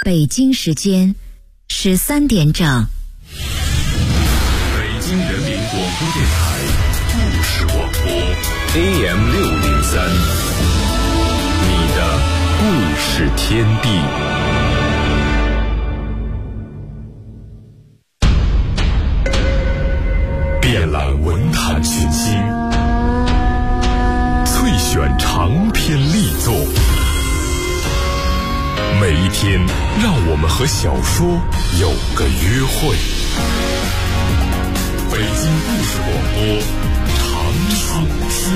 北京时间13点整。 北京人民广播电台故事广播 AM603，你的故事天地。遍览文坛群星，萃选长篇力作。每一天，让我们和小说有个约会。北京故事广播，长春天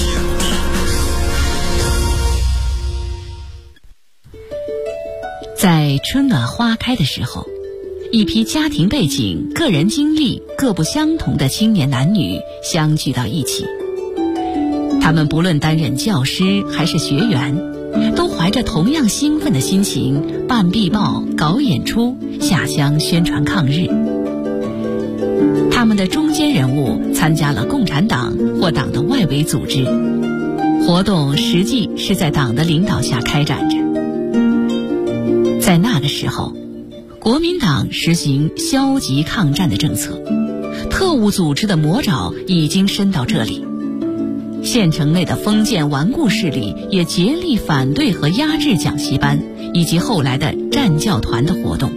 地。在春暖花开的时候，一批家庭背景、个人经历各不相同的青年男女相聚到一起。他们不论担任教师还是学员，都怀着同样兴奋的心情办壁报、搞演出、下乡宣传抗日。他们的中坚人物参加了共产党或党的外围组织，活动实际是在党的领导下开展着。在那个时候，国民党实行消极抗战的政策，特务组织的魔爪已经伸到这里。县城内的封建顽固势力也竭力反对和压制讲习班以及后来的战教团的活动。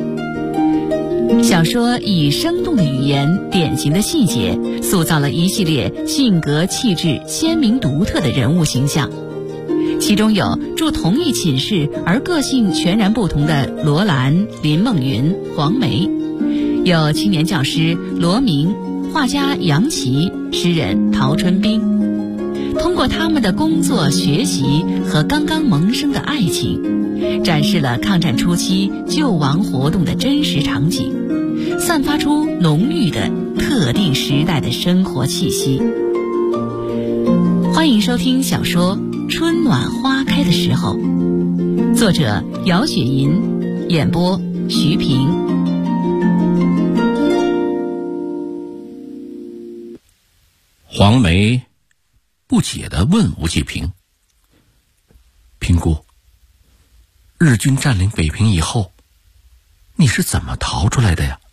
小说以生动的语言、典型的细节，塑造了一系列性格气质鲜明独特的人物形象。其中有住同一寝室而个性全然不同的罗兰、林梦云、黄梅，有青年教师罗明、画家杨琦、诗人陶春冰。通过他们的工作、学习和刚刚萌生的爱情，展示了抗战初期救亡活动的真实场景，散发出浓郁的特定时代的生活气息。欢迎收听小说《春暖花开的时候》，作者姚雪银，演播徐平。 黄梅不解地问吴继平：“平姑，日军占领北平以后，你是怎么逃出来的呀？”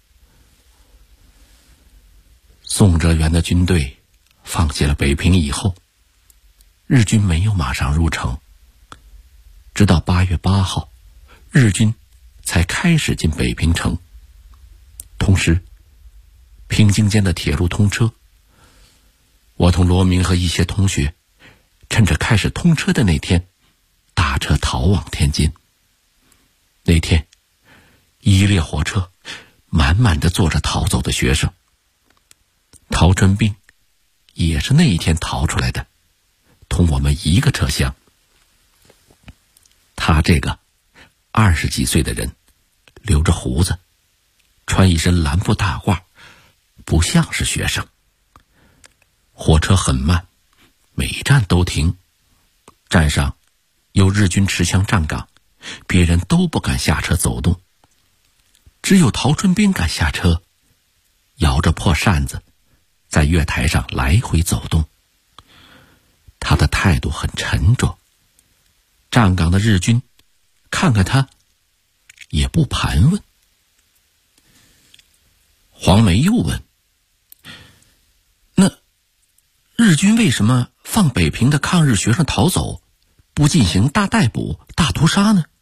宋哲元的军队放弃了北平以后，日军没有马上入城，直到8月8号，日军才开始进北平城。同时，平津间的铁路通车，我同罗明和一些同学趁着开始通车的那天，搭车逃往天津。那天，一列火车满满的坐着逃走的学生。陶春冰也是那一天逃出来的，同我们一个车厢。他这个20几岁的人，留着胡子，穿一身蓝布大褂，不像是学生。火车很慢，每站都停，站上有日军持枪站岗，别人都不敢下车走动，只有陶春冰敢下车，摇着破扇子在月台上来回走动。他的态度很沉着，站岗的日军看看他也不盘问。黄梅又问：“那日军为什么放北平的抗日学生逃走，不进行大逮捕、大屠杀呢？”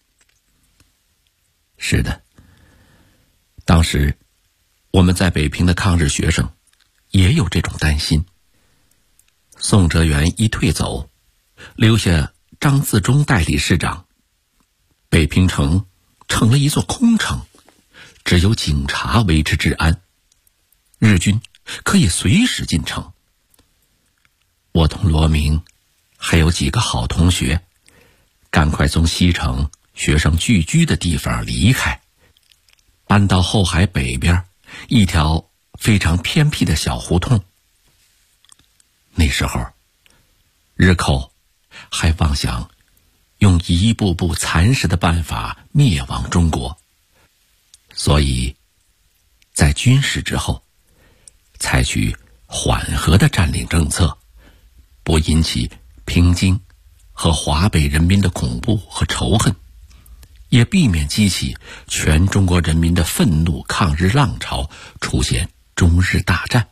是的，当时我们在北平的抗日学生也有这种担心。宋哲元一退走，留下张自忠代理市长，北平城成了一座空城，只有警察维持治安，日军可以随时进城。我同罗明还有几个好同学，赶快从西城学生聚居的地方离开，搬到后海北边一条非常偏僻的小胡同。那时候，日寇还妄想用一步步蚕食的办法灭亡中国，所以在军事之后，采取缓和的占领政策，不引起平津和华北人民的恐怖和仇恨， 也避免激起全中国人民的愤怒抗日浪潮，出现中日大战。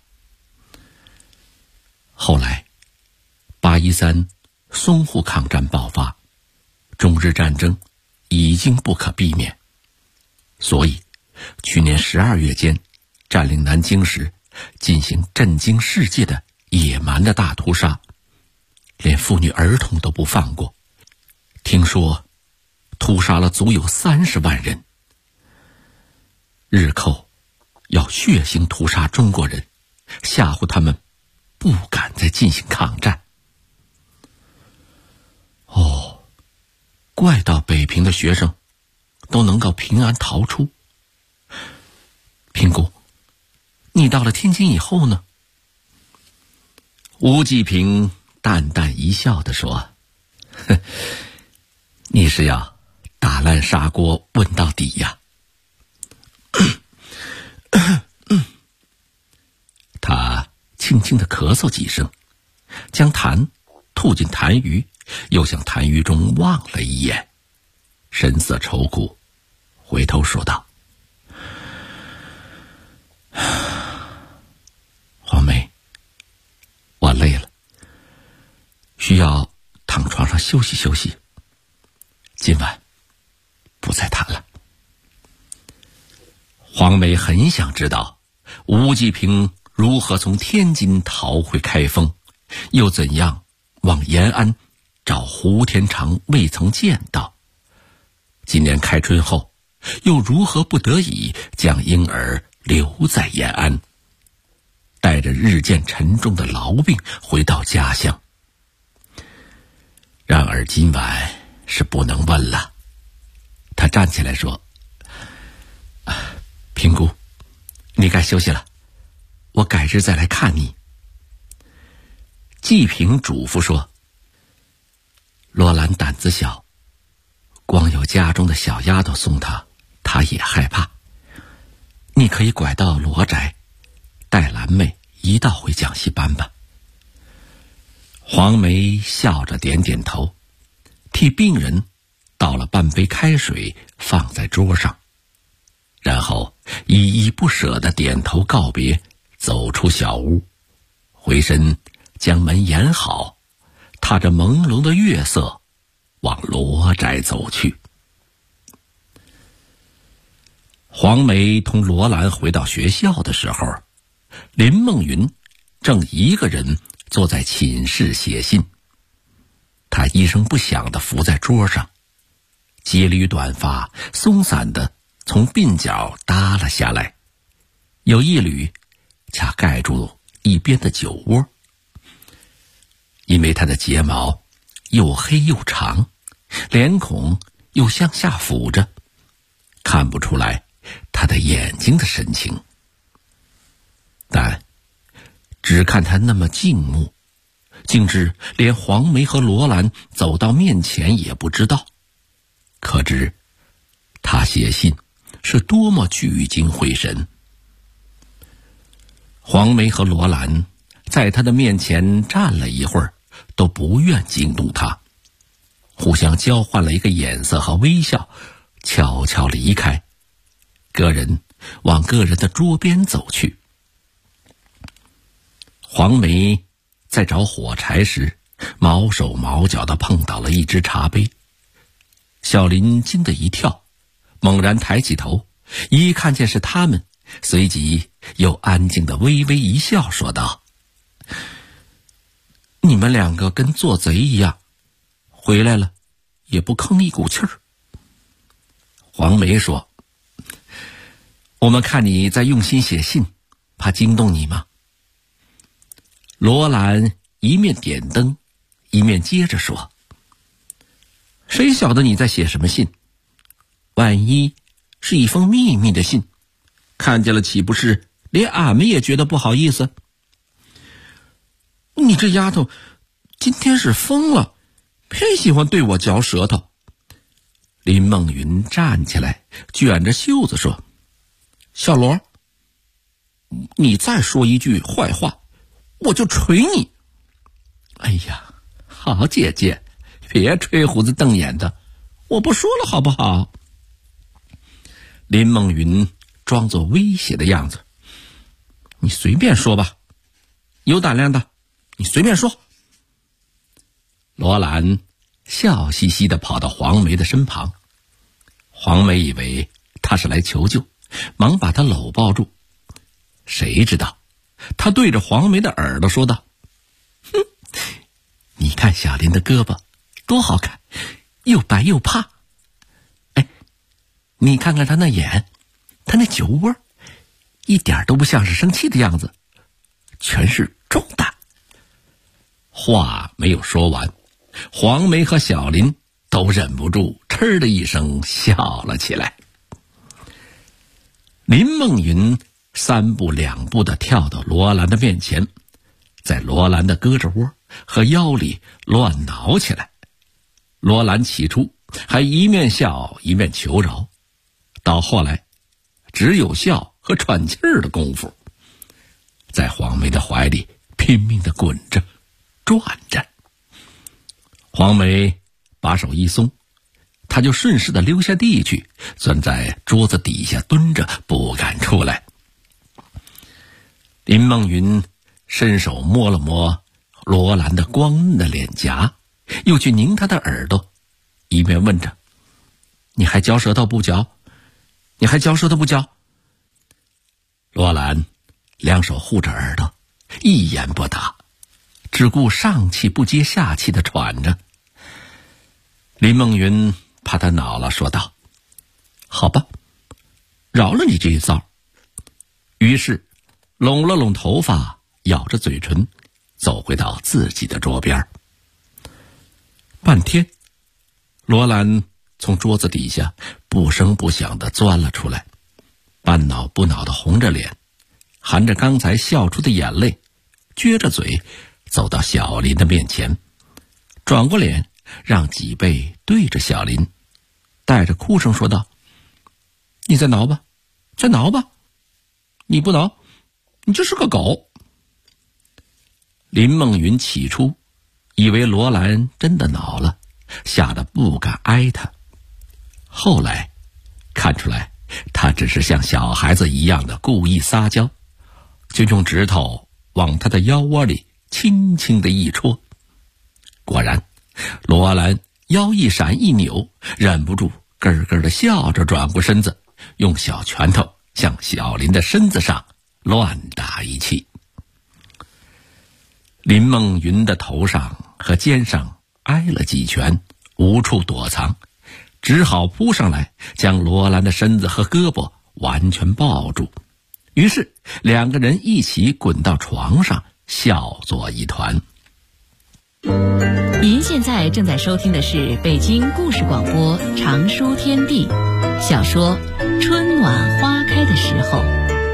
后来8.13淞沪抗战爆发，中日战争已经不可避免，所以去年12月间占领南京时进行震惊世界的野蛮的大屠杀，连妇女儿童都不放过，听说屠杀了足有30万人。日寇要血腥屠杀中国人，吓唬他们不敢再进行抗战。怪到北平的学生都能够平安逃出。平姑，你到了天津以后呢？吴继平淡淡一笑地说，你是要打烂砂锅问到底呀。他轻轻地咳嗽几声，将痰吐进痰盂，又向痰盂中望了一眼，神色愁苦，回头说道，黄梅，我累了，需要躺床上休息休息，今晚不再谈了。黄梅很想知道吴继平如何从天津逃回开封，又怎样往延安找胡天长未曾见到，今年开春后又如何不得已将婴儿留在延安，带着日渐沉重的痨病回到家乡。然而今晚是不能问了。他站起来说，平姑，你该休息了，我改日再来看你。季平嘱咐说，罗兰胆子小，光有家中的小丫头送她，她也害怕。你可以拐到罗宅，带兰妹一道回讲戏班吧。黄梅笑着点点头，替病人倒了半杯开水放在桌上，然后依依不舍地点头告别，走出小屋，回身将门掩好，踏着朦胧的月色往罗宅走去。黄梅同罗兰回到学校的时候，林梦云正一个人坐在寝室写信。她一声不响地伏在桌上，几缕短发松散地从鬓角耷了下来，有一缕恰盖住一边的酒窝。因为她的睫毛又黑又长，脸孔又向下俯着，看不出来她的眼睛的神情，但只看她那么静穆，竟至连黄梅和罗兰走到面前也不知道，可知她写信是多么聚精会神。黄梅和罗兰在她的面前站了一会儿，都不愿惊动她，互相交换了一个眼色和微笑，悄悄离开，个人往个人的桌边走去。黄梅在找火柴时，毛手毛脚地碰倒了一只茶杯。小林惊得一跳，猛然抬起头，一看见是他们，随即又安静地微微一笑，说道，你们两个跟做贼一样，回来了也不吭一股气儿。黄梅说，我们看你在用心写信，怕惊动你吗？罗兰一面点灯，一面接着说，谁晓得你在写什么信？万一是一封秘密的信，看见了岂不是连俺们也觉得不好意思？你这丫头今天是疯了，偏喜欢对我嚼舌头。林梦云站起来，卷着袖子说，小罗，你再说一句坏话，我就捶你。哎呀，好姐姐，别吹胡子瞪眼的，我不说了好不好？ 林梦云装作威胁的样子：“你随便说吧，有胆量的，你随便说。”罗兰笑嘻嘻地跑到黄梅的身旁，黄梅以为他是来求救，忙把他搂抱住。谁知道他对着黄梅的耳朵说道：“哼，你看小林的胳膊多好看，又白又胖。哎，你看看他那眼，他那酒窝，一点都不像是生气的样子，全是重担。”话没有说完，黄梅和小林都忍不住嗤的一声笑了起来。林梦云3步2步地跳到罗兰的面前，在罗兰的胳肢窝和腰里乱挠起来。罗兰起初还一面笑一面求饶，到后来只有笑和喘气儿的功夫，在黄梅的怀里拼命地滚着转着。黄梅把手一松，他就顺势地溜下地去，钻在桌子底下蹲着，不敢出来。林梦云伸手摸了摸罗兰的光嫩的脸颊，又去拧他的耳朵，一面问着：“你还嚼舌头不嚼？你还嚼舌头不嚼？”罗兰两手护着耳朵，一言不答，只顾上气不接下气地喘着。林梦云怕他恼了，说道：“好吧，饶了你这一遭。”于是拢了拢头发，咬着嘴唇，走回到自己的桌边。半天，罗兰从桌子底下不声不响地钻了出来，半恼不恼地红着脸，含着刚才笑出的眼泪，撅着嘴走到小林的面前，转过脸让脊背对着小林，带着哭声说道：“你再挠吧，再挠吧，你不挠，你就是个狗。”林梦云起初以为罗兰真的恼了，吓得不敢挨他，后来看出来他只是像小孩子一样的故意撒娇，就用指头往他的腰窝里轻轻地一戳。果然罗兰腰一闪一扭，忍不住咯咯地笑着转过身子，用小拳头向小林的身子上乱打一气。林梦云的头上和肩上挨了几拳，无处躲藏，只好扑上来将罗兰的身子和胳膊完全抱住。于是两个人一起滚到床上，笑作一团。 您现在正在收听的是北京故事广播长书天地小说《春暖花开的时候》。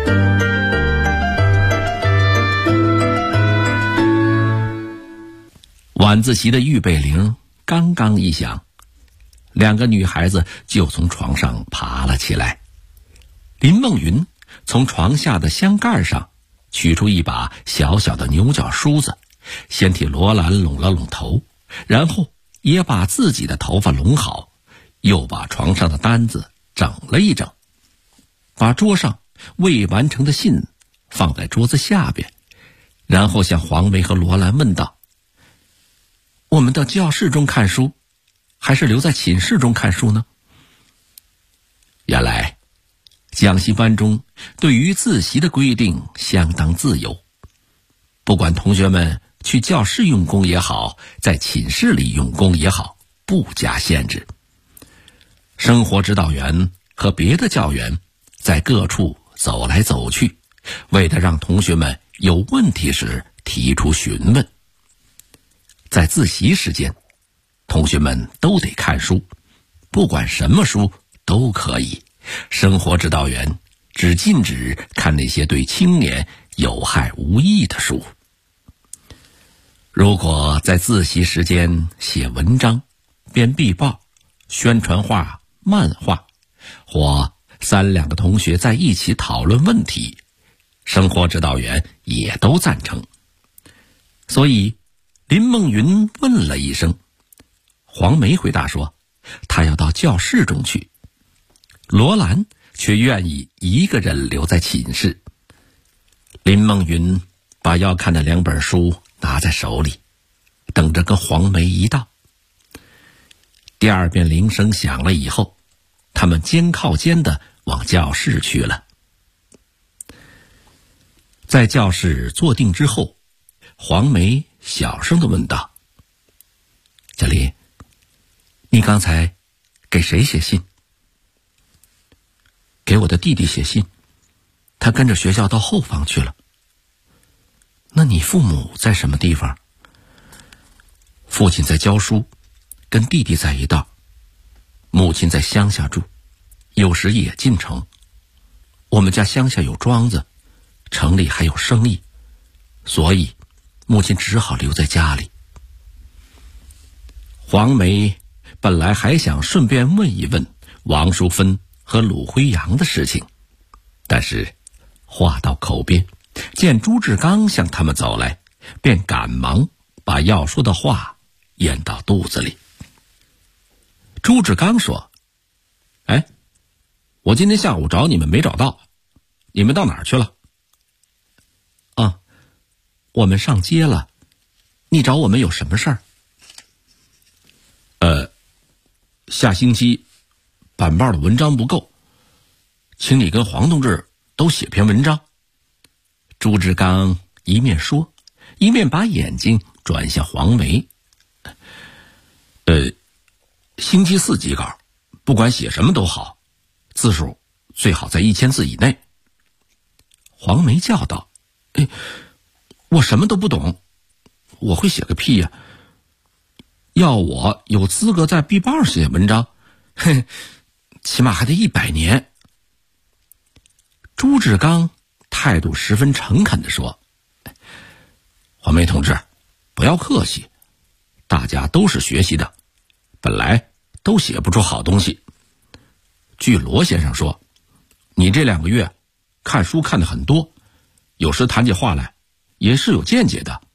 晚自习的预备铃刚刚一响，两个女孩子就从床上爬了起来。林梦云从床下的箱盖上取出一把小小的牛角梳子，先替罗兰拢了拢头，然后也把自己的头发拢好，又把床上的单子整了一整，把桌上未完成的信放在桌子下边，然后向黄梅和罗兰问道：“我们到教室中看书，还是留在寝室中看书呢？”原来讲习班中对于自习的规定相当自由，不管同学们去教室用功也好，在寝室里用功也好，不加限制。生活指导员和别的教员在各处走来走去，为了让同学们有问题时提出询问。在自习时间，同学们都得看书，不管什么书都可以，生活指导员只禁止看那些对青年有害无益的书。如果在自习时间写文章、编壁报、宣传画、漫画，或3-2个同学在一起讨论问题，生活指导员也都赞成。所以林梦云问了一声，黄梅回答说她要到教室中去。罗兰却愿意一个人留在寝室。林梦云把要看的2本书拿在手里，等着跟黄梅一道。第2遍铃声响了以后，他们肩靠肩地往教室去了。在教室坐定之后，黄梅小声地问道：小林，你刚才给谁写信？给我的弟弟写信，他跟着学校到后方去了。那你父母在什么地方？父亲在教书，跟弟弟在一道。母亲在乡下住，有时也进城。我们家乡下有庄子，城里还有生意，所以母亲只好留在家里。黄梅本来还想顺便问一问王淑芬和鲁辉阳的事情，但是话到口边，见朱志刚向他们走来，便赶忙把要说的话咽到肚子里。朱志刚说：我今天下午找你们没找到，你们到哪儿去了？我们上街了。你找我们有什么事儿？下星期板报的文章不够，请你跟黄同志都写篇文章。朱志刚一面说，一面把眼睛转向黄梅。星期4寄稿，不管写什么都好，字数最好在1000字以内。黄梅叫道：我什么都不懂，我会写个屁呀！要我有资格在壁报写文章，起码还得100年。朱志刚态度十分诚恳地说：黄梅同志，不要客气，大家都是学习的，本来都写不出好东西。据罗先生说，你这2个月看书看得很多，有时谈起话来也是有见解的。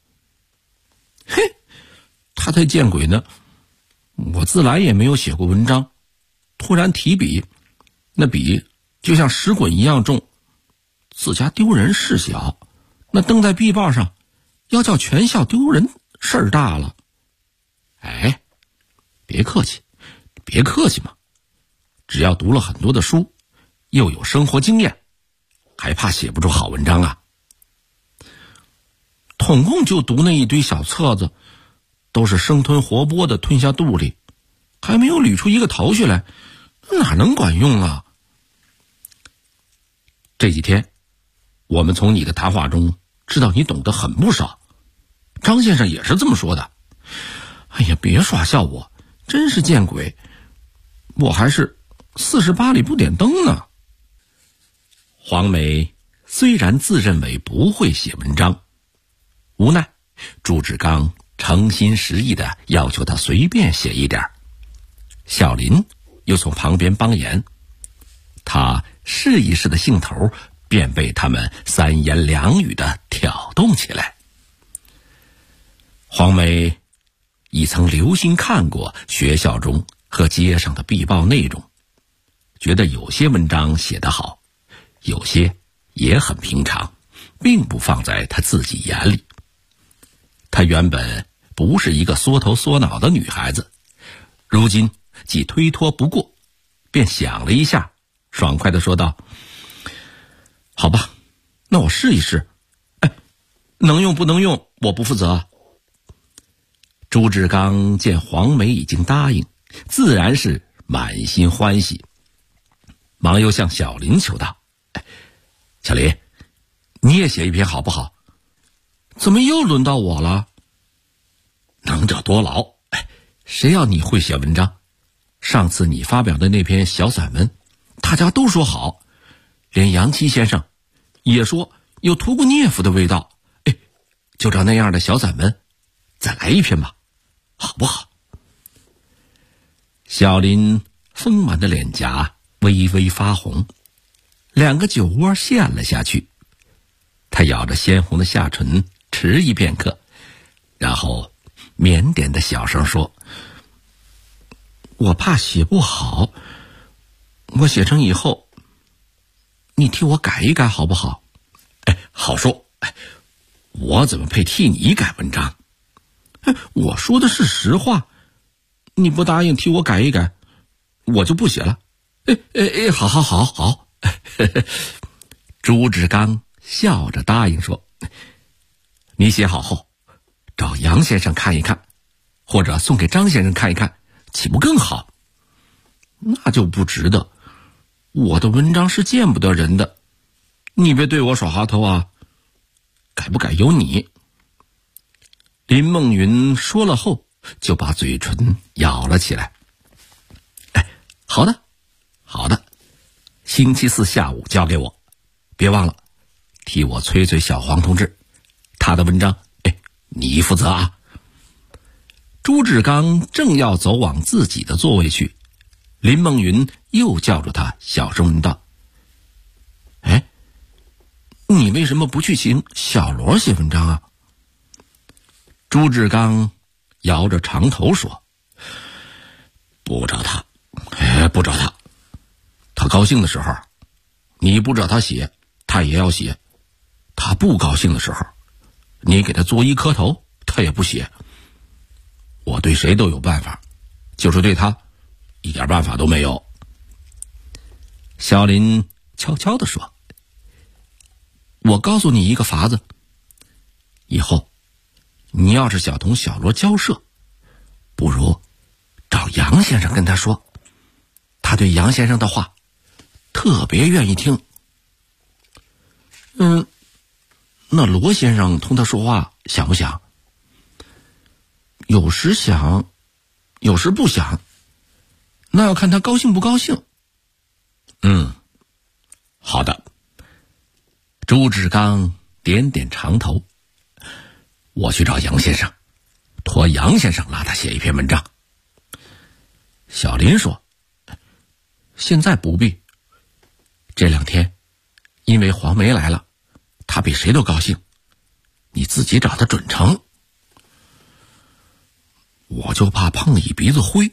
他才见鬼呢！我自来也没有写过文章，突然提笔，那笔就像石滚一样重，自家丢人事小，那登在壁报上，要叫全校丢人，事儿大了。别客气，别客气嘛，只要读了很多的书，又有生活经验，还怕写不出好文章啊？统共就读那一堆小册子，都是生吞活剥的吞下肚里，还没有捋出一个头绪来，哪能管用啊？这几天我们从你的谈话中知道你懂得很不少，张先生也是这么说的。别耍笑我，真是见鬼，我还是48里不点灯呢。黄梅虽然自认为不会写文章，无奈朱志刚诚心实意地要求他随便写一点，小林又从旁边帮言，他试一试的兴头便被他们3言2语地挑动起来。黄梅已曾留心看过学校中和街上的壁报内容，觉得有些文章写得好，有些也很平常，并不放在他自己眼里。她原本不是一个缩头缩脑的女孩子，如今既推脱不过，便想了一下，爽快地说道：好吧，那我试一试，能用不能用我不负责。朱志刚见黄梅已经答应，自然是满心欢喜，忙又向小林求道：小林，你也写一篇好不好？怎么又轮到我了？能者多劳，谁要你会写文章？上次你发表的那篇小散文，大家都说好，连杨七先生也说有屠格涅夫的味道。就照那样的小散文，再来一篇吧，好不好？小林丰满的脸颊微微发红，2个酒窝陷了下去。他咬着鲜红的下唇，迟疑片刻，然后腼腆的小声说：我怕写不好，我写成以后你替我改一改好不好？好说。我怎么配替你改文章？我说的是实话，你不答应替我改一改，我就不写了。好。朱志刚笑着答应说，你写好后找杨先生看一看，或者送给张先生看一看，岂不更好？那就不值得，我的文章是见不得人的，你别对我耍滑头啊，改不改由你。林梦云说了后就把嘴唇咬了起来。好的，星期四下午交给我，别忘了替我催催小黄同志，他的文章你负责啊。朱志刚正要走往自己的座位去，林梦云又叫住他，小声问道，你为什么不去请小罗写文章啊？朱志刚摇着长头说，不找他，他高兴的时候你不找他写，他也要写，他不高兴的时候你给他作揖磕头，他也不写。我对谁都有办法，就是对他一点办法都没有。小林悄悄地说，我告诉你一个法子，以后你要是想同小罗交涉，不如找杨先生跟他说，他对杨先生的话特别愿意听。那罗先生同他说话想不想？有时想，有时不想，那要看他高兴不高兴。好的。朱志刚点点长头，我去找杨先生，托杨先生拉他写一篇文章。小林说，现在不必，这2天因为黄梅来了，他比谁都高兴，你自己找他准成。我就怕碰一鼻子灰。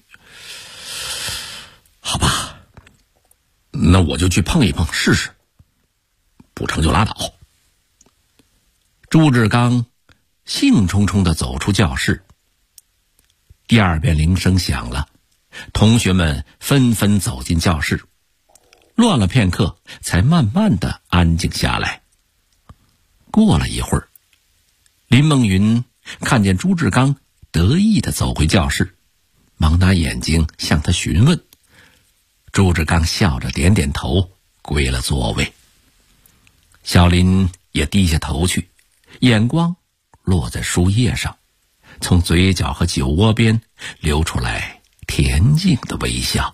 好吧，那我就去碰一碰试试，不成就拉倒。朱志刚兴冲冲地走出教室。第2遍铃声响了，同学们纷纷走进教室，乱了片刻才慢慢地安静下来。过了一会儿，林梦云看见朱志刚得意地走回教室，忙拿眼睛向他询问。朱志刚笑着点点头，归了座位。小林也低下头去，眼光落在书页上，从嘴角和酒窝边流出来恬静的微笑。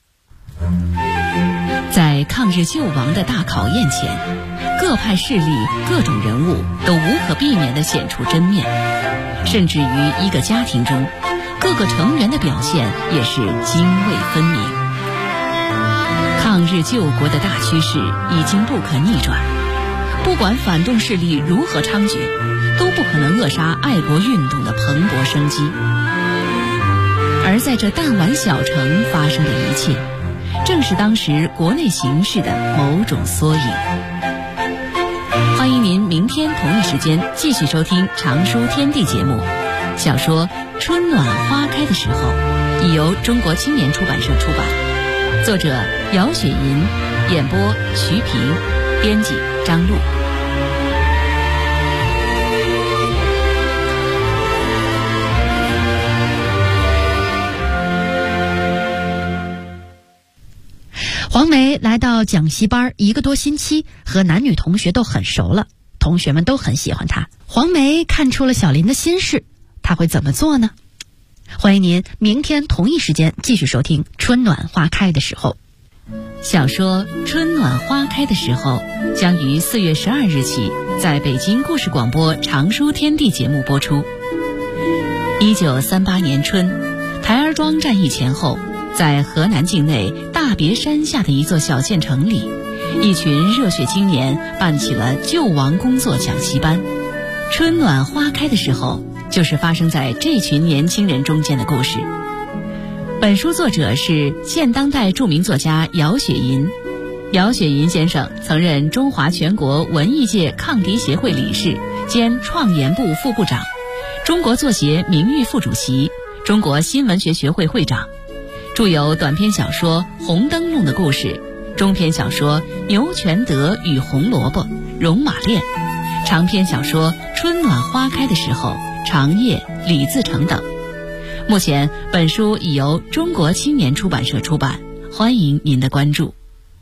在抗日救亡的大考验前，各派势力、各种人物都无可避免地显出真面，甚至于一个家庭中，各个成员的表现也是泾渭分明。抗日救国的大趋势已经不可逆转，不管反动势力如何猖獗，都不可能扼杀爱国运动的蓬勃生机。而在这弹丸小城发生的一切，正是当时国内形势的某种缩影。欢迎您明天同一时间继续收听《常书天地》节目。小说《春暖花开的时候》已由中国青年出版社出版，作者姚雪银，演播徐平，编辑张璐。 黄梅来到讲习班1个多星期，和男女同学都很熟了，同学们都很喜欢她。黄梅看出了小林的心事，她会怎么做呢？欢迎您明天同一时间继续收听《春暖花开的时候》。 小说《春暖花开的时候》将于4月12日起在北京故事广播《常书天地》节目播出。1938年春，台儿庄战役前后，在河南境内大别山下的一座小县城里，一群热血青年办起了救亡工作讲习班。春暖花开的时候，就是发生在这群年轻人中间的故事。本书作者是现当代著名作家姚雪银， 姚雪银先生曾任中华全国文艺界抗敌协会理事兼创研部副部长，中国作协名誉副主席，中国新闻学学会会长，著有短篇小说《红灯笼的故事》，中篇小说《牛全德与红萝卜》《戎马恋》，长篇小说《春暖花开的时候》《长夜》《李自成》等。目前本书已由中国青年出版社出版，欢迎您的关注。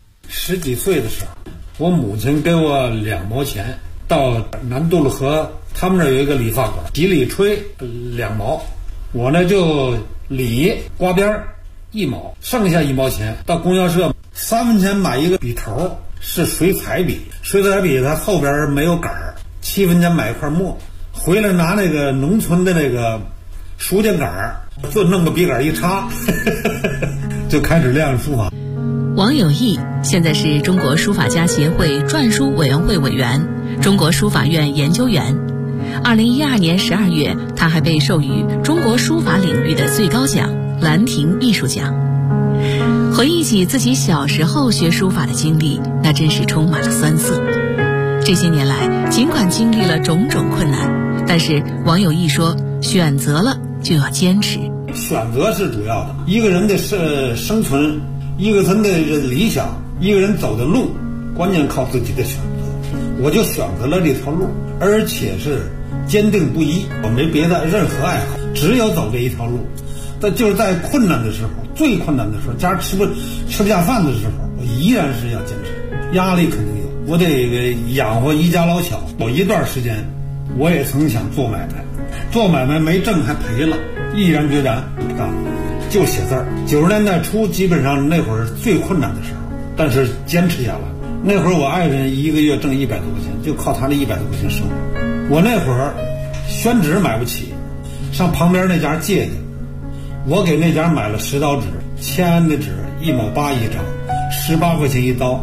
10几岁的时候，我母亲给我2毛钱，到南渡路河他们那儿有一个理发馆，洗理吹2毛，我呢就理刮边1毛，剩下1毛钱到供销社3分钱买一个笔头，是水彩笔，水彩笔它后边没有杆儿，7分钱买一块墨，回来拿那个农村的那个书签杆儿，就弄个笔杆一插就开始练书法。 王有义现在是中国书法家协会篆书委员会委员，中国书法院研究员。2012年12月，他还被授予中国书法领域的最高奖兰亭艺术奖。回忆起自己小时候学书法的经历，那真是充满了酸涩。这些年来，尽管经历了种种困难，但是王有义说，选择了就要坚持。 选择是主要的，一个人的生存，一个人的理想，一个人走的路，关键靠自己的选择。我就选择了这条路，而且是坚定不移，我没别的任何爱好，只有走这一条路。但就是在困难的时候，最困难的时候，家吃不下饭的时候，我依然是要坚持。压力肯定有，我得养活一家老小。有一段时间我也曾想做买卖，做买卖没挣还赔了，毅然决然不干了，就写字儿。90年代初基本上那会儿最困难的时候，但是坚持下来。那会儿我爱人1个月挣100多块钱，就靠他的100多块钱生活。我那会儿宣纸买不起，上旁边那家借去，我给那家买了10刀纸，签的纸1毛8一张，18块钱一刀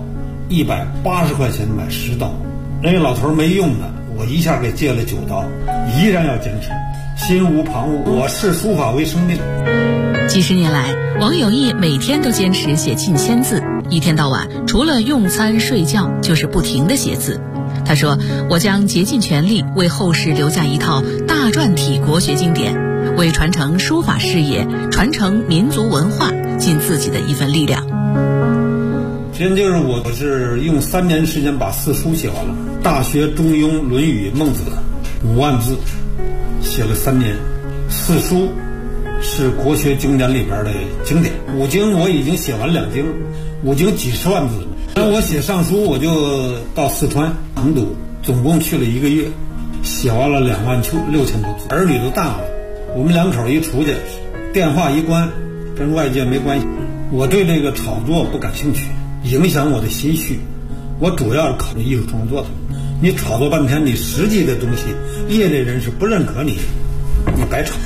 ，180块钱买10刀。那个老头没用的，我一下给借了9刀，依然要坚持，心无旁骛。我视书法为生命。 几十年来，王有义每天都坚持写近1000字，一天到晚除了用餐睡觉就是不停地写字。他说，我将竭尽全力为后世留下一套大篆体国学经典，为传承书法事业、传承民族文化尽自己的一份力量。 今天就是我是用3年时间把4书写完了，《大学》《中庸》《论语》《孟子》5万字，写了3年。4书是国学经典里边的经典，5经我已经写完2经，5经几十万字。那我写上书，我就到四川成都，总共去了1个月，写完了26000多字。儿女都大了，我们2口一出去，电话一关，跟外界没关系。我对这个炒作不感兴趣，影响我的心绪。我主要是考虑艺术创作的。你炒作半天，你实际的东西，业内人士不认可你，你白炒。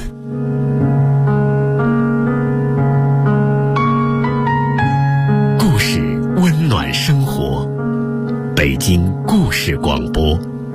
故事温暖生活，北京故事广播。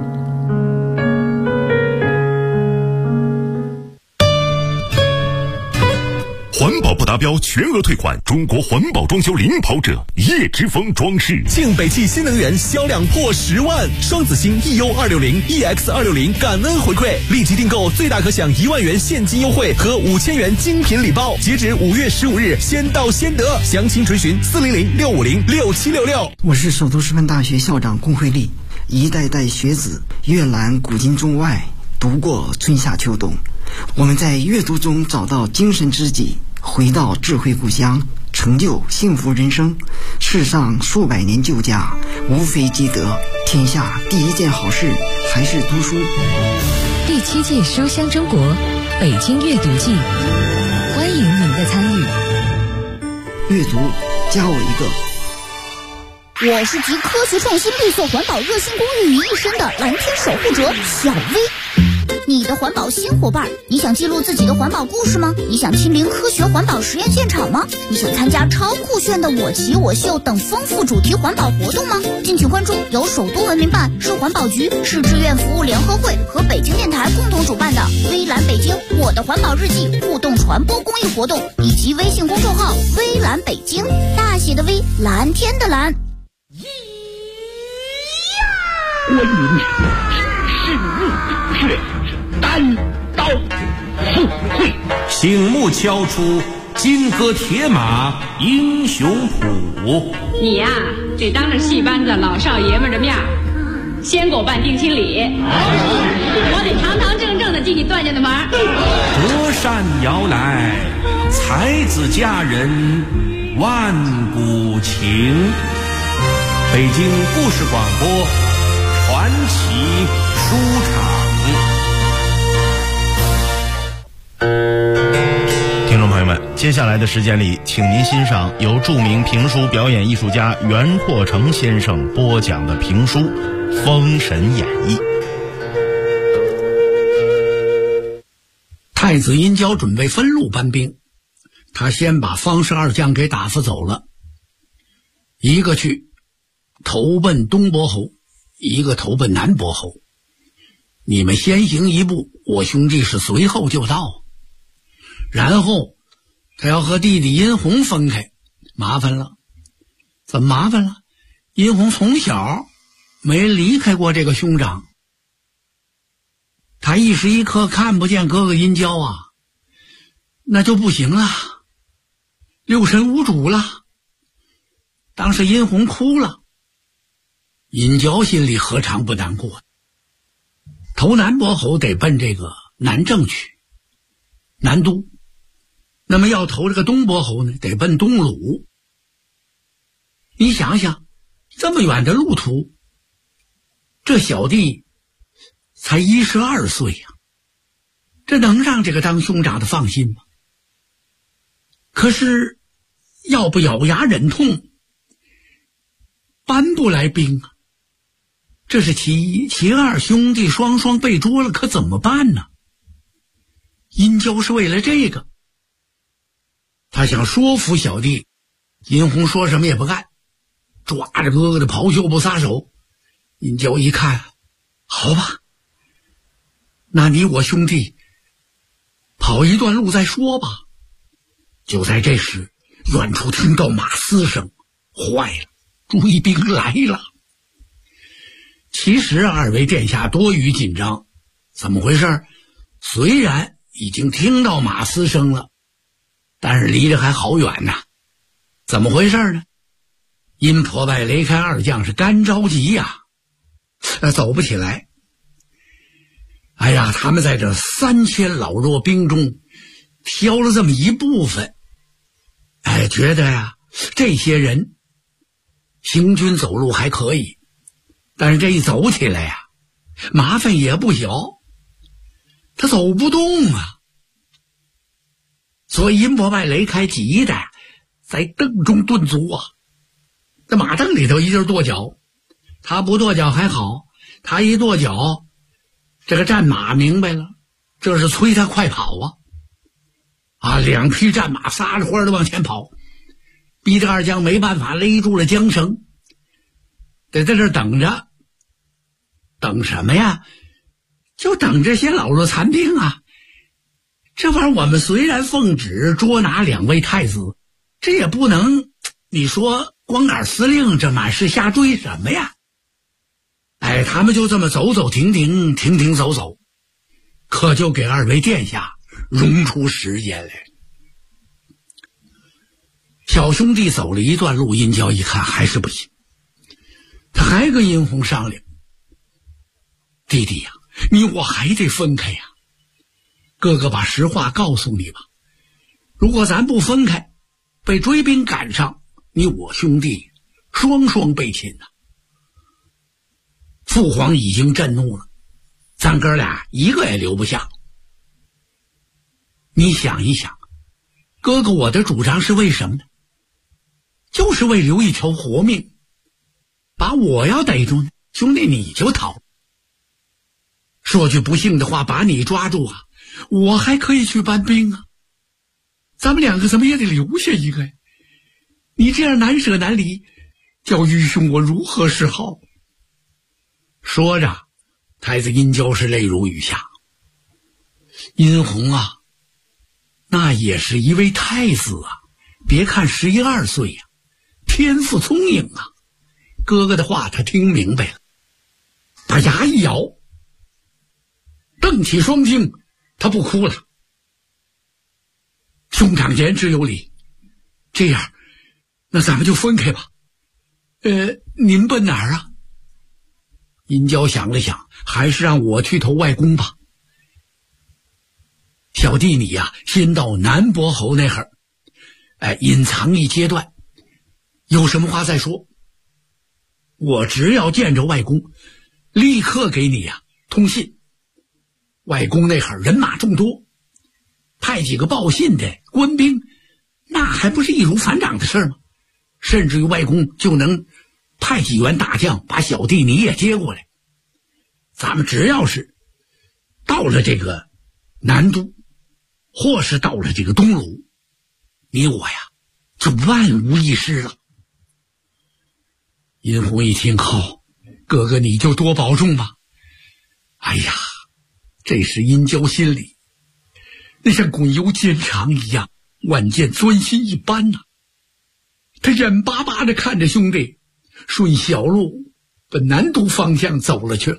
环保不达标全额退款，中国环保装修领跑者叶之峰装饰。 庆北汽新能源销量破10万，双子星 EU260、EX260感恩回馈，立即订购最大可享1万元现金优惠和5000元精品礼包，截止5月15日，先到先得。详情垂询400-650-6766。 我是首都师范大学校长龚慧丽，一代代学子阅览古今中外，读过春夏秋冬，我们在阅读中找到精神知己，回到智慧故乡，成就幸福人生。世上数百年旧家，无非积德。天下第一件好事还是读书。 第7届书香中国北京阅读季，欢迎您的参与。 阅读，加我一个。 我是集科学创新、绿色环保、热心公益于一身的蓝天守护者小薇。你的环保新伙伴，你想记录自己的环保故事吗？你想亲临科学环保实验现场吗？你想参加超酷炫的我骑我秀等丰富主题环保活动吗？敬请关注由首都文明办、市环保局、市志愿服务联合会和北京电台共同主办的微蓝北京我的环保日记互动传播公益活动，以及微信公众号微蓝北京，大写的微，蓝天的蓝。 关云是逆却单刀赴会， 醒目敲出金戈铁马英雄谱。 你呀，得当着戏班子老少爷们的面先给我办定亲礼，我得堂堂正正的进你段家的门。 隔山遥来，才子佳人万古情。北京故事广播传奇书场。 听众朋友们，接下来的时间里，请您欣赏由著名评书表演艺术家袁阔成先生播讲的评书《封神演义》。 太子殷郊准备分路搬兵，他先把方氏二将给打发走了，一个去投奔东伯侯，一个投奔南伯侯。你们先行一步，我兄弟是随后就到。然后他要和弟弟殷红分开，麻烦了。怎么麻烦了？殷红从小没离开过这个兄长，他一时一刻看不见哥哥殷郊啊，那就不行了，六神无主了。当时殷红哭了，殷郊心里何尝不难过？投南伯侯得奔这个南郑去，南都。那么要投这个东伯侯呢，得奔东鲁。你想想，这么远的路途，这小弟才12岁呀，这能让这个当兄长的放心吗？可是要不咬牙忍痛，搬不来兵啊。这是其一，其二，兄弟双双被捉了，可怎么办呢？殷郊是为了这个，他想说服小弟。殷红说什么也不干，抓着哥哥的袍袖不撒手。殷郊一看，好吧，那你我兄弟跑一段路再说吧。就在这时，远处听到马嘶声，坏了，追兵来了。其实二位殿下多余紧张，怎么回事？虽然已经听到马嘶声了，但是离着还好远呢。怎么回事呢？殷破败雷开二将是干着急呀，走不起来。哎呀，他们在这3000老弱兵中挑了这么一部分，觉得呀，这些人行军走路还可以，但是这一走起来呀，麻烦也不小，他走不动啊。所以殷破败雷开急的在凳中顿足啊，这马凳里头一劲跺脚，他不跺脚还好，他一跺脚，这个战马明白了，这是催他快跑啊！两匹战马撒着欢儿的往前跑，逼着二将没办法，勒住了缰绳，得在这儿等着。等什么呀？就等这些老弱残兵啊！这玩意儿我们虽然奉旨捉拿2位太子，这也不能，你说光杆司令这满是瞎追什么呀？他们就这么走走停停，停停走走，可就给二位殿下容出时间来。小兄弟走了一段路，殷郊一看还是不行，他还跟殷红商量，弟弟呀，你我还得分开呀。哥哥把实话告诉你吧，如果咱不分开，被追兵赶上，你我兄弟双双被擒呐。父皇已经震怒了，咱哥俩一个也留不下。你想一想，哥哥我的主张是为什么呢？就是为留一条活命，把我要逮住呢，兄弟你就逃。说句不幸的话，把你抓住啊，我还可以去搬兵啊，咱们2个怎么也得留下一个呀。你这样难舍难离，叫愚兄我如何是好？说着，太子殷郊是泪如雨下。殷红啊，那也是一位太子啊，别看11、12岁呀，天赋聪颖啊。哥哥的话他听明白了。 把牙一咬，瞪起双睛，他不哭了。兄长言之有理，这样，那咱们就分开吧。您奔哪儿啊？殷郊想了想，还是让我去投外公吧。小弟你呀，先到南伯侯那儿，隐藏一阶段，有什么话再说。我只要见着外公，立刻给你呀通信。外公那儿人马众多，派几个报信的官兵，那还不是易如反掌的事吗？甚至于外公就能派几员大将把小弟你也接过来。咱们只要是到了这个南都，或是到了这个东鲁，你我呀就万无一失了。殷红一听，好，哥哥你就多保重吧。哎呀，这时殷郊心里那像滚油煎肠一样，万箭钻心一般呐。他眼巴巴地看着兄弟顺小路奔南都方向走了去了，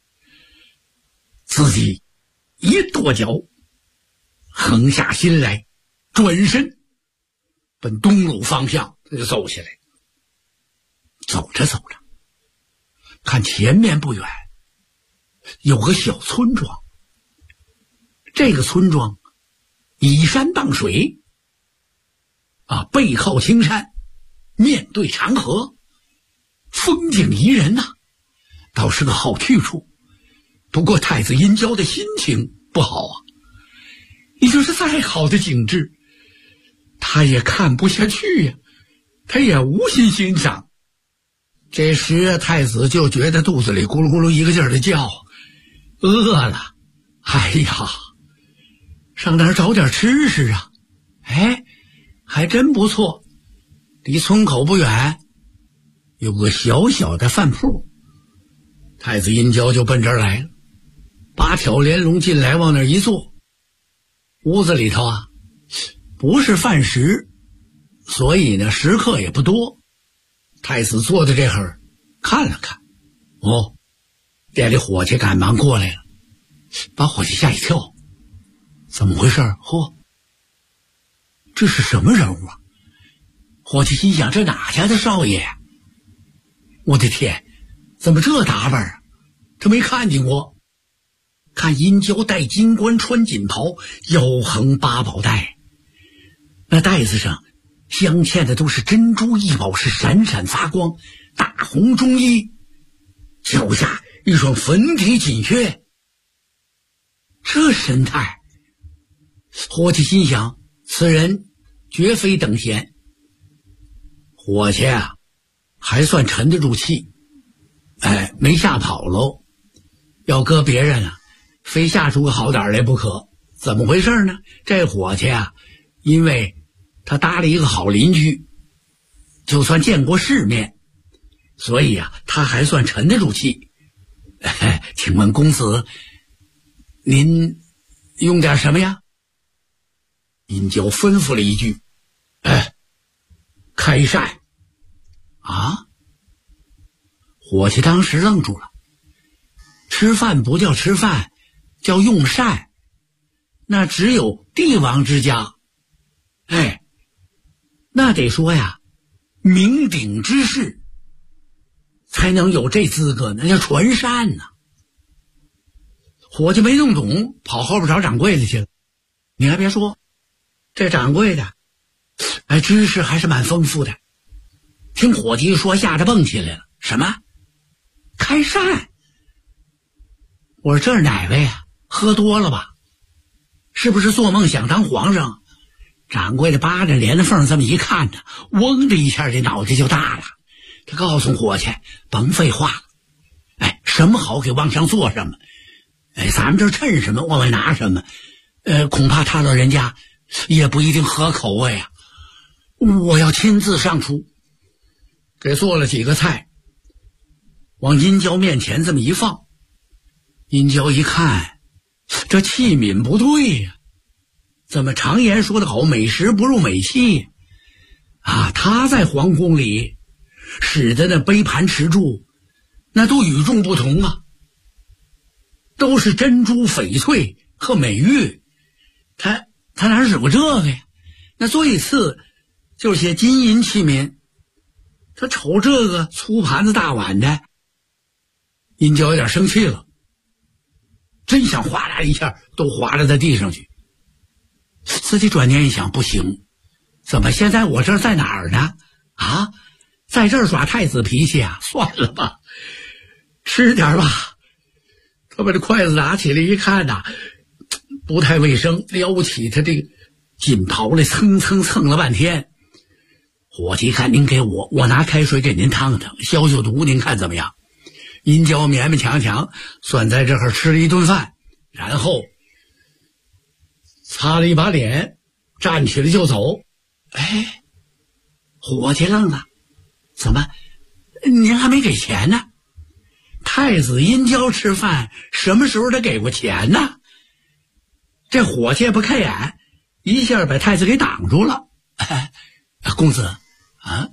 自己一跺脚，横下心来，转身奔东鲁方向就走起来。走着走着，看前面不远有个小村庄，这个村庄依山傍水背靠青山，面对长河，风景宜人呐，倒是个好去处。不过太子殷郊的心情不好啊，你就是再好的景致，他也看不下去呀，他也无心欣赏。这时太子就觉得肚子里咕噜咕噜一个劲儿的叫，饿了。哎呀，上哪儿找点吃食啊？还真不错，离村口不远有个小小的饭铺。太子殷郊就奔这儿来了，八挑连笼进来，往那儿一坐。屋子里头不是饭食，所以呢食客也不多。太子坐在这会儿看了看，店里伙计赶忙过来了，把伙计吓一跳。怎么回事？这是什么人物啊？伙计心想，这哪家的少爷呀？我的天，怎么这打扮啊？他没看见过。看殷郊戴金冠，穿锦袍，腰横八宝带，那带子上镶嵌的都是珍珠异宝，是闪闪发光。大红中衣，脚下一双粉底锦靴，这神态，伙计心想，此人绝非等闲。伙计还算沉得住气，没吓跑喽。要搁别人非吓出个好胆来不可。怎么回事呢？这伙计因为他搭了一个好邻居，就算见过世面，所以他还算沉得住气。请问公子，您用点什么呀？殷郊吩咐了一句，开膳。伙计当时愣住了，吃饭不叫吃饭，叫用膳，那只有帝王之家。那得说名鼎之士才能有这资格，那叫传膳呢。伙计没弄懂，跑后边找掌柜的去了。你还别说，这掌柜的知识还是蛮丰富的。听伙计一说，吓得蹦起来了。什么？开膳？我说这是哪位喝多了吧？是不是做梦想当皇上？掌柜的扒着帘子缝这么一看呢，嗡的一下这脑袋就大了。他告诉伙计，甭废话了，什么好给往上做什么，咱们这趁什么往外拿什么，恐怕他老人家也不一定合口味啊。我要亲自上厨，给做了几个菜，往殷郊面前这么一放。殷郊一看，这器皿不对呀，怎么常言说得好，美食不入美器他在皇宫里使的那杯盘池柱，那都与众不同啊。 都是珍珠、翡翠和美玉，他哪使过这个呀？那最次就是些金银器皿，他瞅这个粗盘子大碗的，殷郊有点生气了，真想哗啦一下都划拉在地上去。自己转念一想，不行，怎么现在我这儿在哪儿呢？啊，在这儿耍太子脾气啊？算了吧，吃点吧。他把这筷子拿起来一看呐，不太卫生，撩起他这个锦袍来蹭蹭蹭了半天。伙计看您给我拿开水给您烫烫消消毒，您看怎么样？殷郊勉勉强强算在这儿吃了一顿饭，然后擦了一把脸，站起来就走。哎，伙计愣了，怎么您还没给钱呢？太子殷郊吃饭什么时候他给过钱呢？这伙计也不开眼，一下把太子给挡住了。公子啊！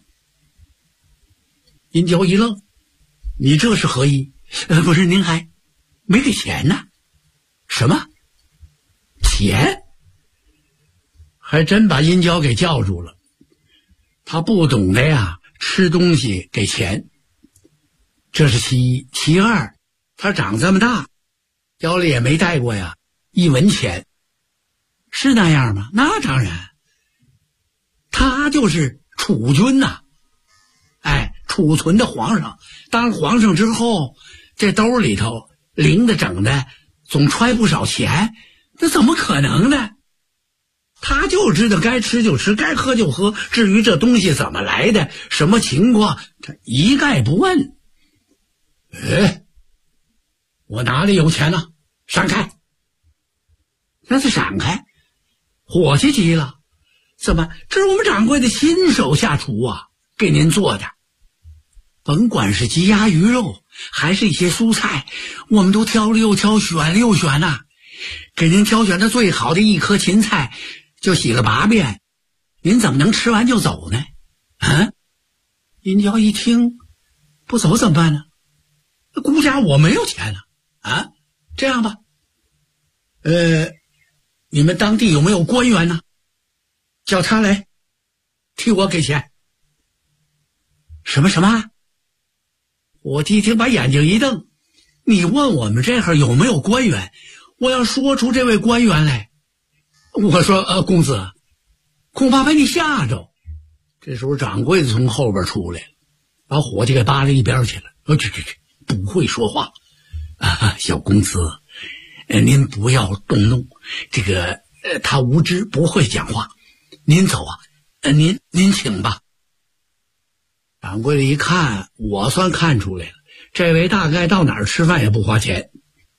殷郊一愣，你这是何意？不是您还没给钱呢？什么钱？还真把殷郊给叫住了。他不懂得呀，吃东西给钱，这是其一。其二，他长这么大，腰里也没带过呀一文钱，是那样吗？那当然，他就是储君呐，储存的皇上。当皇上之后，这兜里头零的整的总揣不少钱，那怎么可能呢？他就知道该吃就吃，该喝就喝，至于这东西怎么来的，什么情况，他一概不问。我哪里有钱呢？闪开！那是闪开。伙计急了，怎么这是我们掌柜的亲手下厨啊，给您做的，甭管是鸡鸭鱼肉还是一些蔬菜，我们都挑了又挑，选了又选呐，给您挑选的最好的一颗芹菜就洗了8遍，您怎么能吃完就走呢？啊！殷郊一听，不走怎么办呢？孤家我没有钱呢。啊，这样吧，你们当地有没有官员呢？叫他来替我给钱。什么？我一听把眼睛一瞪，你问我们这儿有没有官员？我要说出这位官员来，我说公子恐怕把你吓着。这时候掌柜的从后边出来了，把伙计给扒拉一边去了。不会说话啊，小公子，您不要动怒，这个他无知不会讲话，您走啊，您请吧。掌柜的一看，我算看出来了，这位大概到哪儿吃饭也不花钱。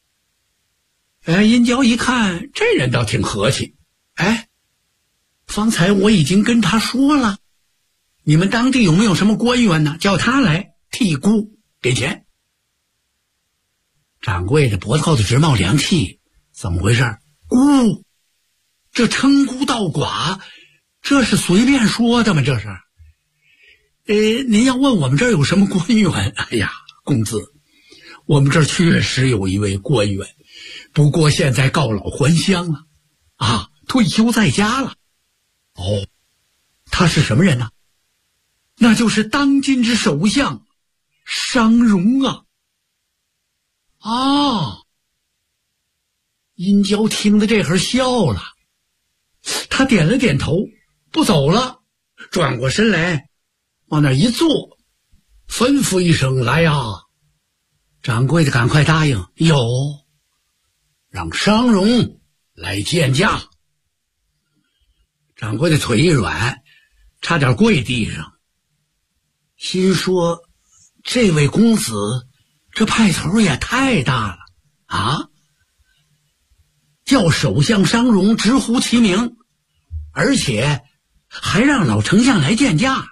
殷郊一看，这人倒挺和气。方才我已经跟他说了，你们当地有没有什么官员呢？叫他来替姑给钱。掌柜的脖子后头直冒凉气，怎么回事？姑，这称姑道寡，这是随便说的吗？这是？您要问我们这儿有什么官员？哎呀，公子，我们这儿确实有一位官员，不过现在告老还乡了，退休在家了。他是什么人呢？那就是当今之首相商容啊。殷郊听得这会儿笑了，他点了点头，不走了，转过身来往那一坐，吩咐一声来呀。掌柜的赶快答应，有，让商容来见驾。掌柜的腿一软，差点跪地上，心说这位公子这派头也太大了啊！叫首相商容直呼其名，而且还让老丞相来见驾，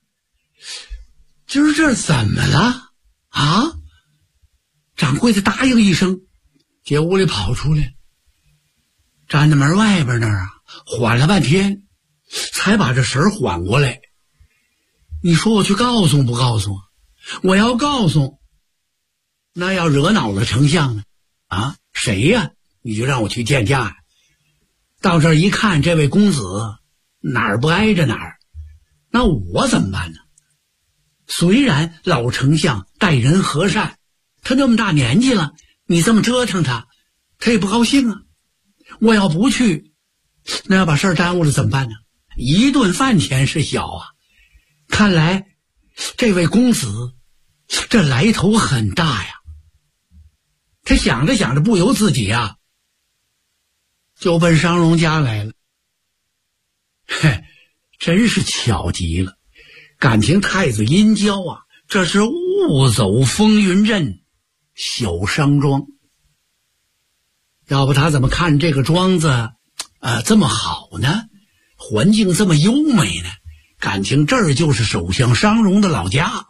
今儿这怎么了啊？掌柜的答应一声，姐屋里跑出来，站在门外边那儿缓了半天，才把这神缓过来。你说我去告诉不告诉？我要告诉，那要惹恼了丞相呢？ 谁呀？你就让我去见驾呀？到这儿一看，这位公子哪儿不挨着哪儿，那我怎么办呢？虽然老丞相待人和善，他那么大年纪了，你这么折腾他，他也不高兴啊。我要不去，那要把事儿耽误了怎么办呢？一顿饭钱是小啊，看来这位公子这来头很大呀。他想着想着，不由自己啊，就奔商容家来了。嘿，真是巧极了，感情太子殷郊啊，这是误走风云镇，小商庄。要不他怎么看这个庄子这么好呢？环境这么优美呢？感情这儿就是首相商容的老家。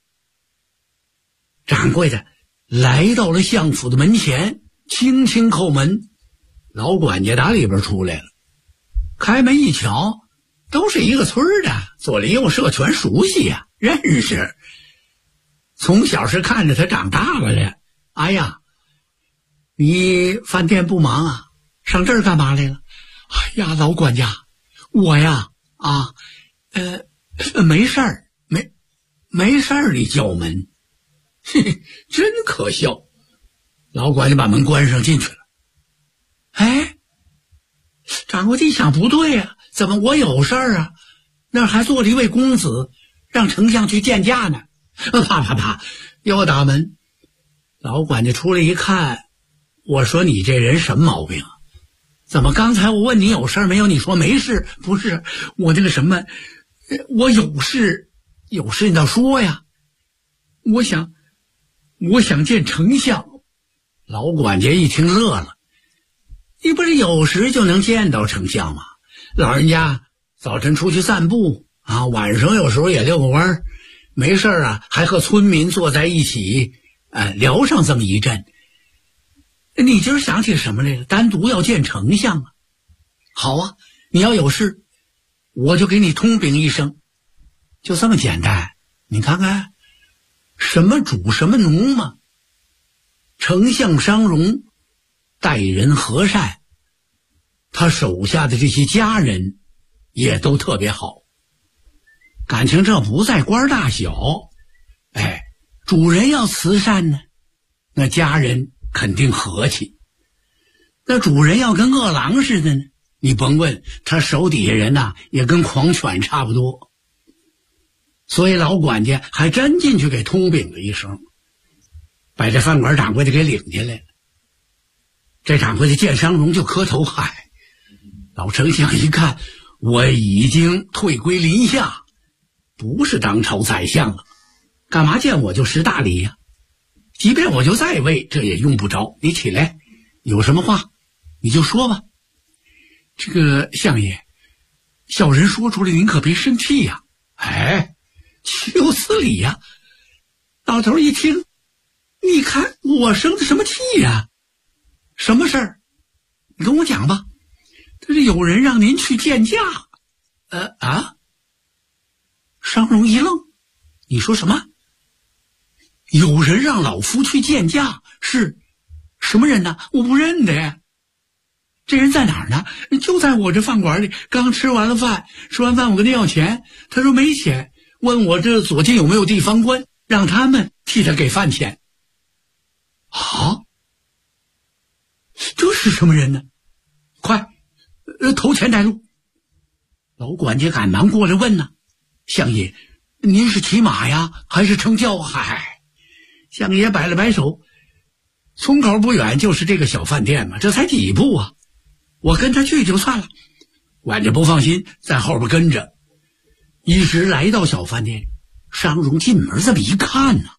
掌柜的来到了相府的门前，轻轻叩门，老管家打里边出来了。开门一瞧，都是一个村的，左邻右舍全熟悉呀，认识。从小是看着他长大了的。哎呀，你饭店不忙啊？上这儿干嘛来了？哎呀，老管家，我呀没事儿，没事儿，你叫门，嘿嘿，真可笑。老管家把门关上进去了。哎，掌柜的一想不对呀，怎么我有事儿啊？那儿还坐着一位公子，让丞相去见驾呢。啪啪啪，又打门。老管家出来一看，我说你这人什么毛病啊？怎么刚才我问你有事儿没有，你说没事？不是我这个什么，我有事你倒说呀。我想见丞相。老管家一听乐了，你不是有时就能见到丞相吗？老人家早晨出去散步啊，晚上有时候也遛个弯儿，没事啊还和村民坐在一起聊上这么一阵。你今儿想起什么来了？单独要见丞相啊？好啊，你要有事我就给你通禀一声，就这么简单。你看看什么主什么奴嘛。丞相商容待人和善，他手下的这些家人也都特别好，感情这不在官大小。主人要慈善呢，那家人肯定和气。那主人要跟饿狼似的呢，你甭问，他手底下人也跟狂犬差不多。所以老管家还真进去给通禀了一声，把这饭馆掌柜的给领进来了。这掌柜的见商容就磕头，嗨，老丞相一看，我已经退归林下，不是当朝宰相了，干嘛见我就识大礼呀？即便我就在位，这也用不着。你起来，有什么话你就说吧。这个相爷，小人说出来您可别生气呀。岂此理呀？老头一听，你看我生的什么气呀？什么事儿？你跟我讲吧。这是有人让您去见驾。商容一愣，你说什么？有人让老夫去见驾，是什么人呢？我不认得呀。这人在哪儿呢？就在我这饭馆里，刚吃完了饭，吃完饭我跟他要钱，他说没钱，问我这左近有没有地方官，让他们替他给饭钱。这是什么人呢？快投钱带路。老管家赶忙过来问呢，相爷，您是骑马呀还是乘轿啊？相爷摆了摆手，村口不远就是这个小饭店嘛，这才几步啊，我跟他去就算了。管家不放心，在后边跟着。一时来到小饭店，商容进门这么一看呢，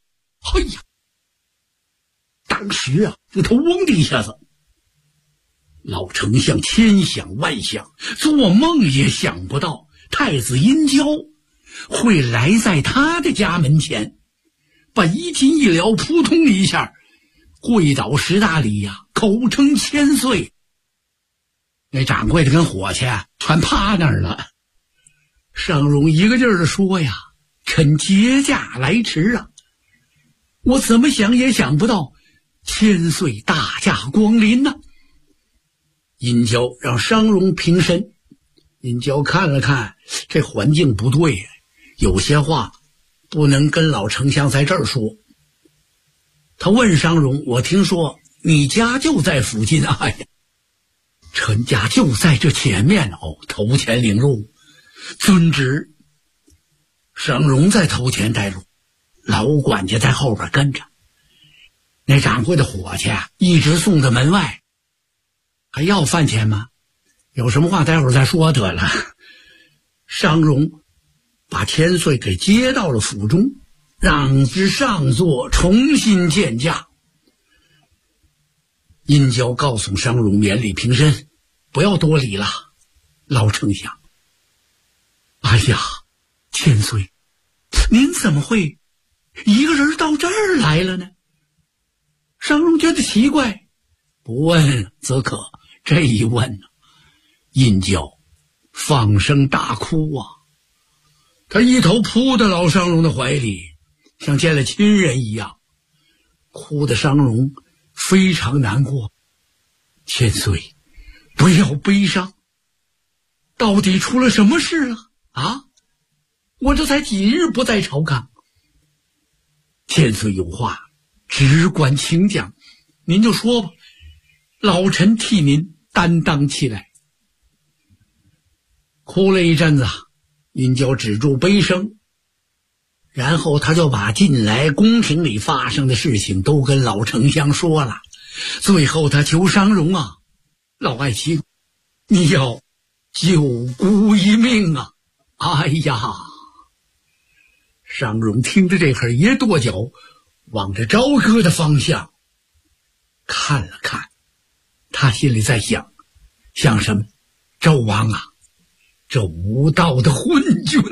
当时这头嗡的一下子。老丞相千想万想，做梦也想不到太子殷郊会来在他的家门前，把衣襟一撩，扑通一下跪倒识大礼呀，口称千岁。那掌柜的跟伙计全趴那儿了。商容一个劲儿的说呀，趁接驾来迟啊，我怎么想也想不到千岁大驾光临呐！殷郊让商容平身。殷郊看了看，这环境不对，有些话不能跟老丞相在这儿说。他问商容：“我听说你家就在附近？”“哎呀，臣家就在这前面哦，头前领路。”“遵旨。”商容在头前带路，老管家在后边跟着。那掌柜的伙计一直送到门外。还要饭钱吗？有什么话待会儿再说得了。商容把千岁给接到了府中，让之上座，重新见驾。殷郊告诉商容免礼平身，不要多礼了，老丞相。哎呀，千岁，您怎么会一个人到这儿来了呢？商容觉得奇怪，不问则可，这一问呢，殷郊放声大哭啊！他一头扑到老商容的怀里，像见了亲人一样，哭得商容非常难过。千岁，不要悲伤，到底出了什么事了啊？我这才几日不在朝纲。千岁有话只管请讲，您就说吧，老臣替您担当起来。哭了一阵子，殷郊止住悲声，然后他就把近来宫廷里发生的事情都跟老丞相说了。最后他求商容啊，老爱卿，你要救孤一命啊！哎呀，商容听着这会儿也跺脚，往着朝歌的方向看了看，他心里在想什么？纣王啊，这无道的昏君！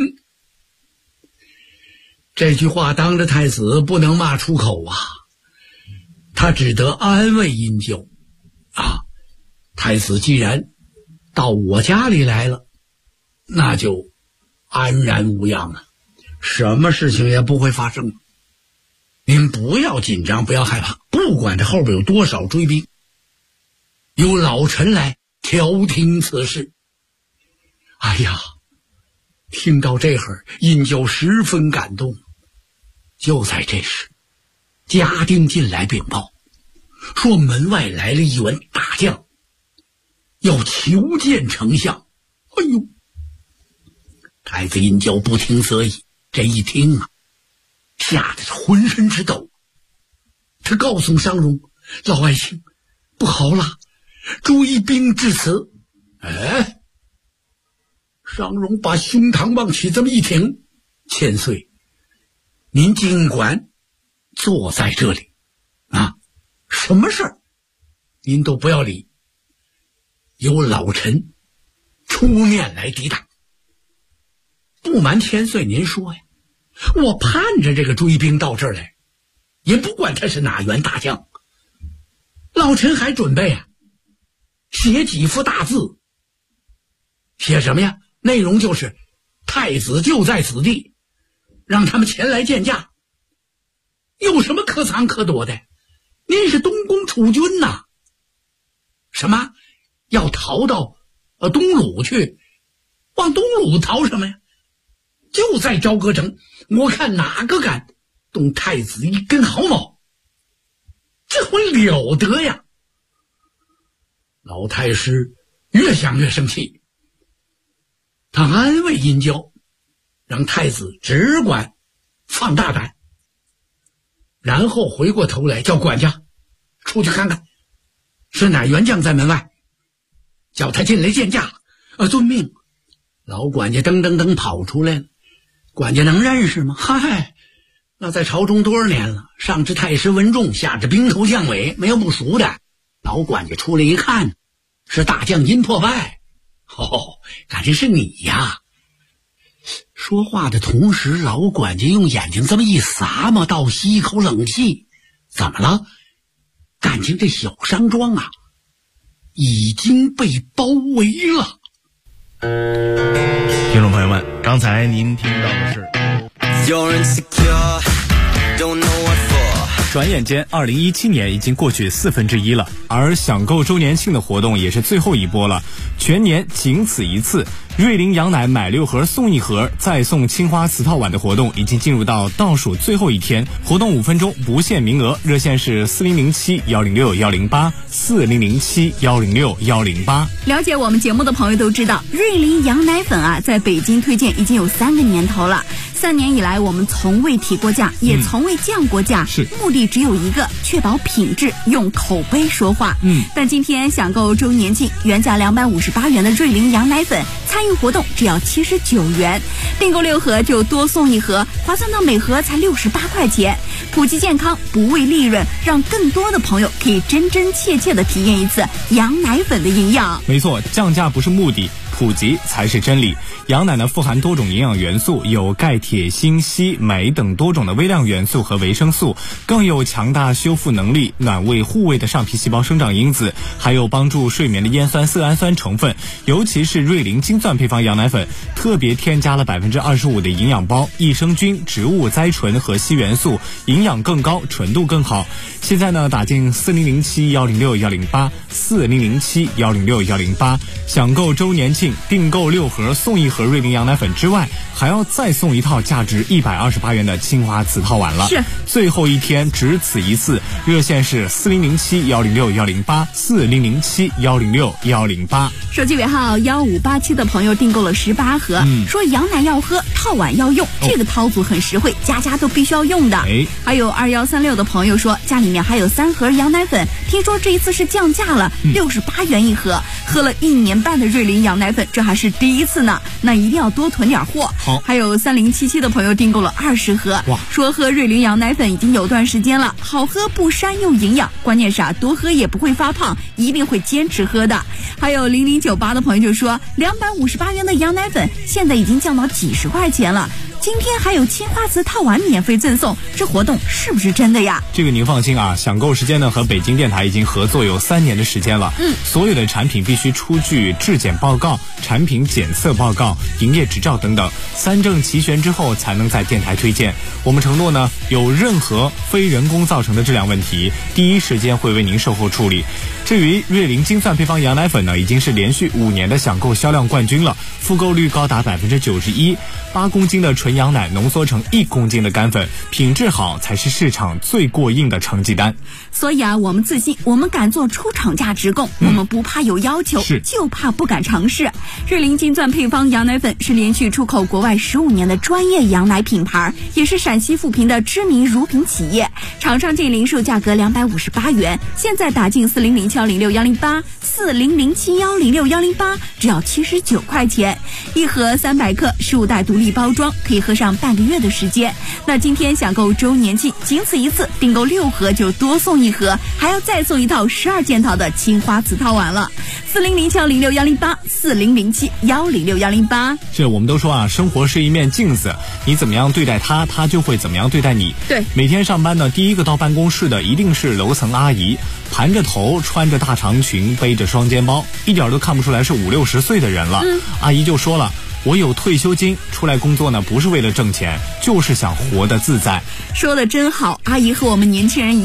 这句话当着太子不能骂出口啊，他只得安慰殷郊啊，太子既然到我家里来了，那就安然无恙了，什么事情也不会发生。您不要紧张，不要害怕，不管这后边有多少追兵，由老臣来调停此事。哎呀，听到这会儿，殷郊十分感动。就在这时，家丁进来禀报，说门外来了一员大将，要求见丞相。哎呦，太子殷郊不听则已，这一听啊，吓得浑身直抖。他告诉商容：“老爱卿，不好了，追兵至此。”哎，商容把胸膛往起这么一挺：“千岁，您尽管坐在这里啊，什么事儿您都不要理，由老臣出面来抵挡。不瞒千岁您说呀，我盼着这个追兵到这儿来，也不管他是哪员大将，老臣还准备写几幅大字。写什么呀？内容就是太子就在此地，让他们前来见驾。有什么可藏可躲的？您是东宫储君呐，什么要逃到东鲁去？往东鲁逃什么呀？就在朝歌城，我看哪个敢动太子一根毫毛？这回了得呀！老太师越想越生气，他安慰殷郊，让太子只管放大胆，然后回过头来叫管家出去看看是哪员将在门外，叫他进来见驾。遵命。老管家噔噔噔跑出来了。管家能认识吗？嗨，那在朝中多少年了，上至太师文仲，下至兵头将尾，没有不熟的。老管家出来一看，是大将殷破败。感情是你呀！说话的同时，老管家用眼睛这么一撒嘛，倒吸一口冷气。怎么了？感情这小商庄啊，已经被包围了。 听众朋友们，刚才您听到的是转眼间2017年已经过去1/4了，而享购周年庆的活动也是最后一波了，全年仅此一次。瑞麟羊奶买6盒送1盒，再送青花瓷套碗的活动已经进入到倒数最后一天，活动5分钟不限名额，热线是4007-106-108 4007-106-108。 了解我们节目的朋友都知道，瑞麟羊奶粉啊，在北京推荐已经有3个年头了。3年以来，我们从未提过价，也从未降过价，目的只有一个，确保品质，用口碑说话。但今天享购周年庆，原价258元的瑞麟羊奶粉，参与活动只要79元，订购6盒就多送1盒，划算到每盒才68块钱。普及健康，不为利润，让更多的朋友可以真真切切的体验一次羊奶粉的营养。 没错，降价不是目的，普及才是真理。羊奶呢富含多种营养元素，有钙、铁、锌、硒、镁等多种的微量元素和维生素，更有强大修复能力、暖胃护胃的上皮细胞生长因子，还有帮助睡眠的烟酸色氨酸成分。尤其是瑞麟金钻配方羊奶粉，特别添加了25%的营养包、益生菌、植物甾醇和硒元素，营养更高，纯度更好。现在呢，打进4007-106-108 4007-106-108，享购周年庆，订购6盒送1盒瑞麟羊奶粉之外，还要再送一套价值128元的青花瓷套碗了。 是， 最后一天，只此一次，热线是4007-106-108 4007-106-108。 手机尾号1587的朋友订购了18盒，说羊奶要喝，套碗要用，这个套组很实惠，家家都必须要用的。还有2136的朋友说，家里面还有3盒羊奶粉，听说这一次是降价了，68元1盒，喝了1年半的瑞麟羊奶粉，这还是第一次呢，那一定要多囤点货。 好， 还有3077的朋友订购了20盒，说喝瑞麟羊奶粉已经有段时间了，好喝不膻又营养，关键是多喝也不会发胖，一定会坚持喝的。还有0098的朋友就说，258元的羊奶粉现在已经降到几十块钱了，今天还有青花瓷套碗免费赠送，这活动是不是真的呀？ 这个您放心啊，享购时间呢和北京电台已经合作有3年的时间了。所有的产品必须出具质检报告、产品检测报告、营业执照等等，3证齐全之后才能在电台推荐。我们承诺呢，有任何非人工造成的质量问题，第一时间会为您售后处理。至于瑞麟金钻配方羊奶粉呢，已经是连续5年的享购销量冠军了，复购率高达91%。8公斤的纯羊奶浓缩成1公斤的干粉，品质好才是市场最过硬的成绩单。 所以我们自信，我们敢做出厂价直供，我们不怕有要求，就怕不敢尝试。瑞麟金钻配方羊奶粉是连续出口国外15年的专业羊奶品牌，也是陕西富平的知名乳品企业。厂商净零售价格258元，现在打进4007-106-108 4007-106-108，只要79块钱，1盒300克，15袋独立包装，可以喝上半个月的时间。那今天享购周年庆，仅此一次，订购6盒就多送1盒，还要再送一套12件套的青花瓷套碗了。4007-106-108 4007-106-108。 是，我们都说生活是一面镜子，你怎么样对待它，它就会怎么样对待你。 对， 每天上班呢，第一个到办公室的一定是楼层阿姨，盘着头，穿着大长裙，背着双肩包，一点都看不出来是50-60岁的人了。阿姨就说了，我有退休金，出来工作呢不是为了挣钱，就是想活得自在。 说得真好，阿姨和我们年轻人一样。